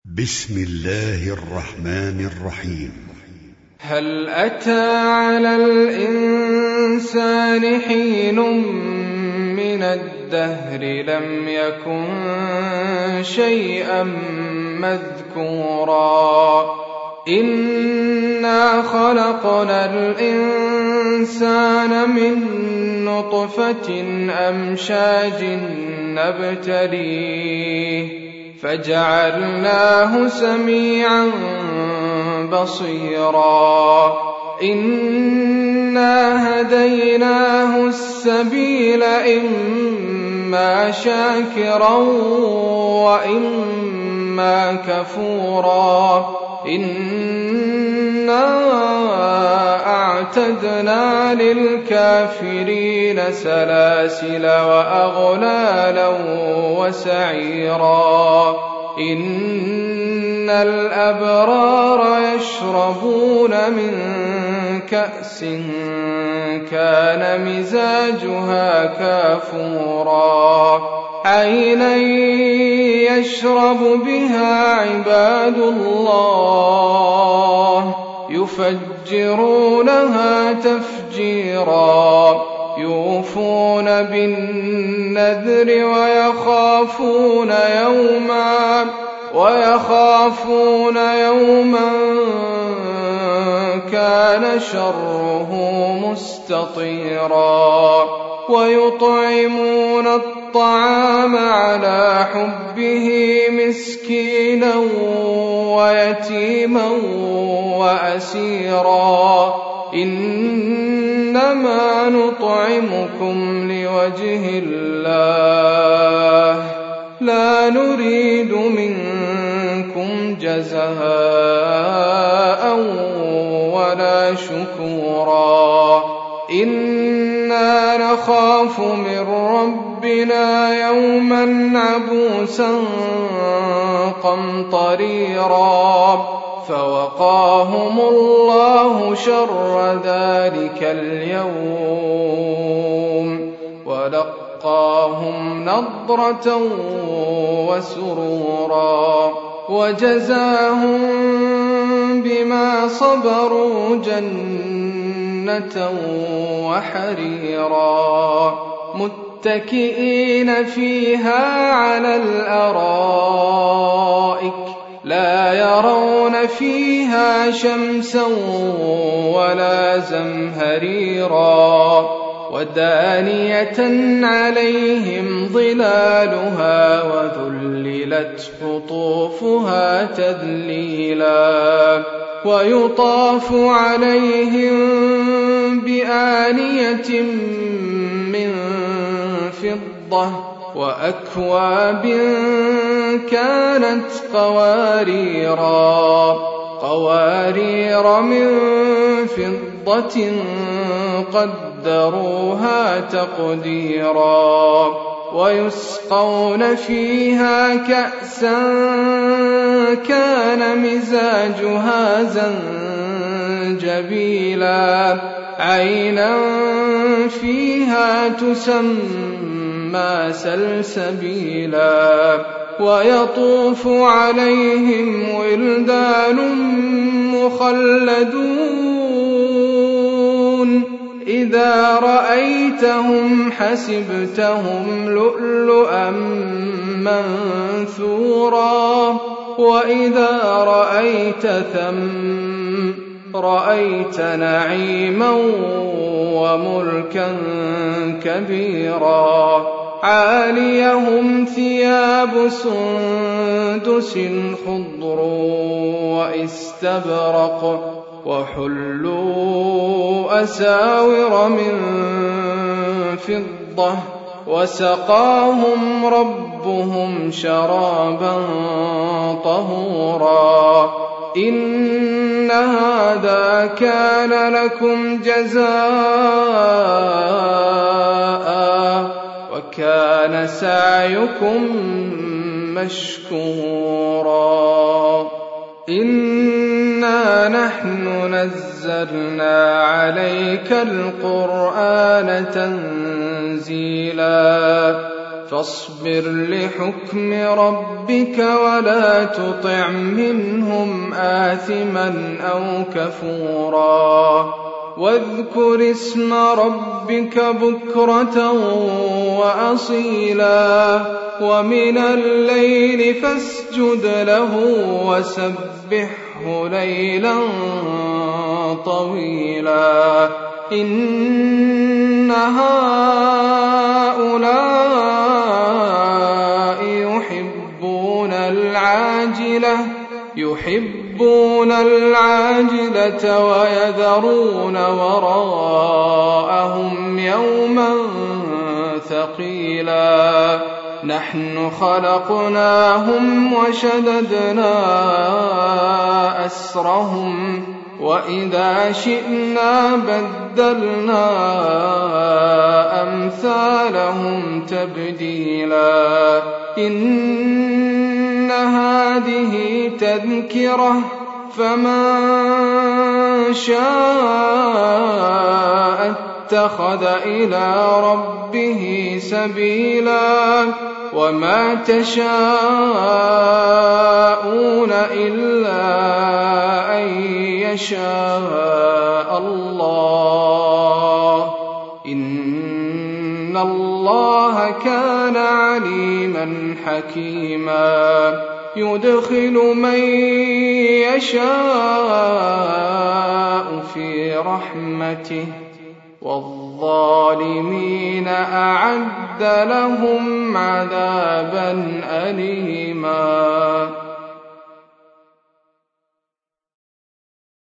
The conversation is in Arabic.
بسم الله الرحمن الرحيم. هل أتى على الإنسان حين من الدهر لم يكن شيئا مذكورا إنا خلقنا الإنسان من نطفة أمشاج نبتليه فجعلناه سميعا بصيرا إنا هديناه السبيل إما شاكرا وإما كفورا إنا أعتدنا للكافرين سلاسل وأغلالا وسعيرا إن الأبرار يشربون من كأس كان مزاجها كافورا عينا يشرب بها عباد الله يفجرونها تفجيرا يوفون بالنذر ويخافون يوما كان شره مستطيرا ويطعمون الطعام على حبه مسكينا ويتيما وأسيرا إنما نطعمكم لوجه الله لا نريد منكم جزاء ولا شكورا إنا نخاف من ربنا يوما عبوسا قمطريرا فوقاهم الله شر ذلك اليوم ولقاهم نضرة وسرورا وجزاهم بما صبروا جنة وحريرا متكئين فيها على الأرائك لا يرون فيها شمسا ولا زمهريرا ودانية عليهم ظلالها وذللت قطوفها تذليلا ويطاف عليهم بآنية من فضة وأكواب كانت قوارير من فضة قدروها تقديرا ويسقون فيها كأسا كان مزاجها زنجبيلا عينا فيها تسمى سلسبيلا ويطوف عليهم ولدان مخلدون إذا رأيتهم حسبتهم لؤلؤا منثورا وإذا رأيت ثم رأيت نعيما وملكا كبيرا عاليهم ثياب سندس خضر واستبرق وحلوا أساور من فضة وسقاهم ربهم شرابا طهورا إن هذا كان لكم جزاء وكان سعيكم مشكورا إنا نحن نزلنا عليك القرآن تنزيلا فاصبر لحكم ربك ولا تطع منهم آثما أو كفورا واذكر اسم ربك بكرة وأصيلا ومن الليل فاسجد له وسبحه ليلا طويلا إن هؤلاء يحبون العاجلة ويذرون وراءهم يوما ثقيلا نحن خلقناهم وشددنا أسرهم وإذا شئنا بدلنا أمثالهم تبديلا إن هذه تذكرة فمن شاء اتخذ إلى ربه سبيلا وما تشاءون إلا أن يشاء الله إن الله كان عليما حكيما يدخل من يشاء في رحمته والظالمين أعد لهم عذابا أليما